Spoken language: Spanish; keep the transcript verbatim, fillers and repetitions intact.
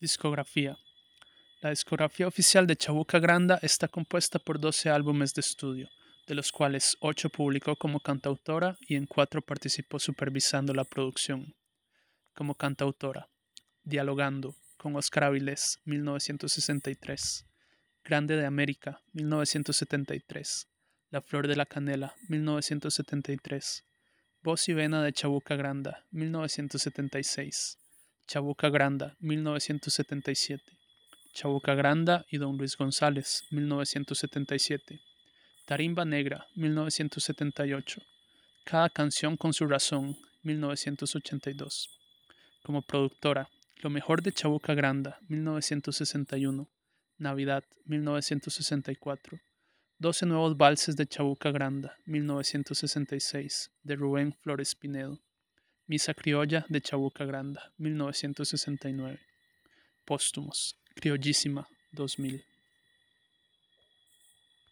Discografía. La discografía oficial de Chabuca Granda está compuesta por doce álbumes de estudio, de los cuales ocho publicó como cantautora y en cuatro participó supervisando la producción. Como cantautora, Dialogando, con Óscar Avilés, mil novecientos sesenta y tres. Grande de América, mil novecientos setenta y tres. La Flor de la Canela, mil novecientos setenta y tres. Voz y Vena de Chabuca Granda, mil novecientos setenta y seis. Chabuca Granda, mil novecientos setenta y siete. Chabuca Granda y Don Luis González, mil novecientos setenta y siete. Tarimba Negra, mil novecientos setenta y ocho. Cada canción con su razón, mil novecientos ochenta y dos. Como productora, Lo mejor de Chabuca Granda, mil novecientos sesenta y uno. Navidad, mil novecientos sesenta y cuatro. doce nuevos valses de Chabuca Granda, mil novecientos sesenta y seis, de Rubén Flores Pinedo. Misa criolla de Chabuca Granda, mil novecientos sesenta y nueve. Póstumos, Criollísima, dos mil.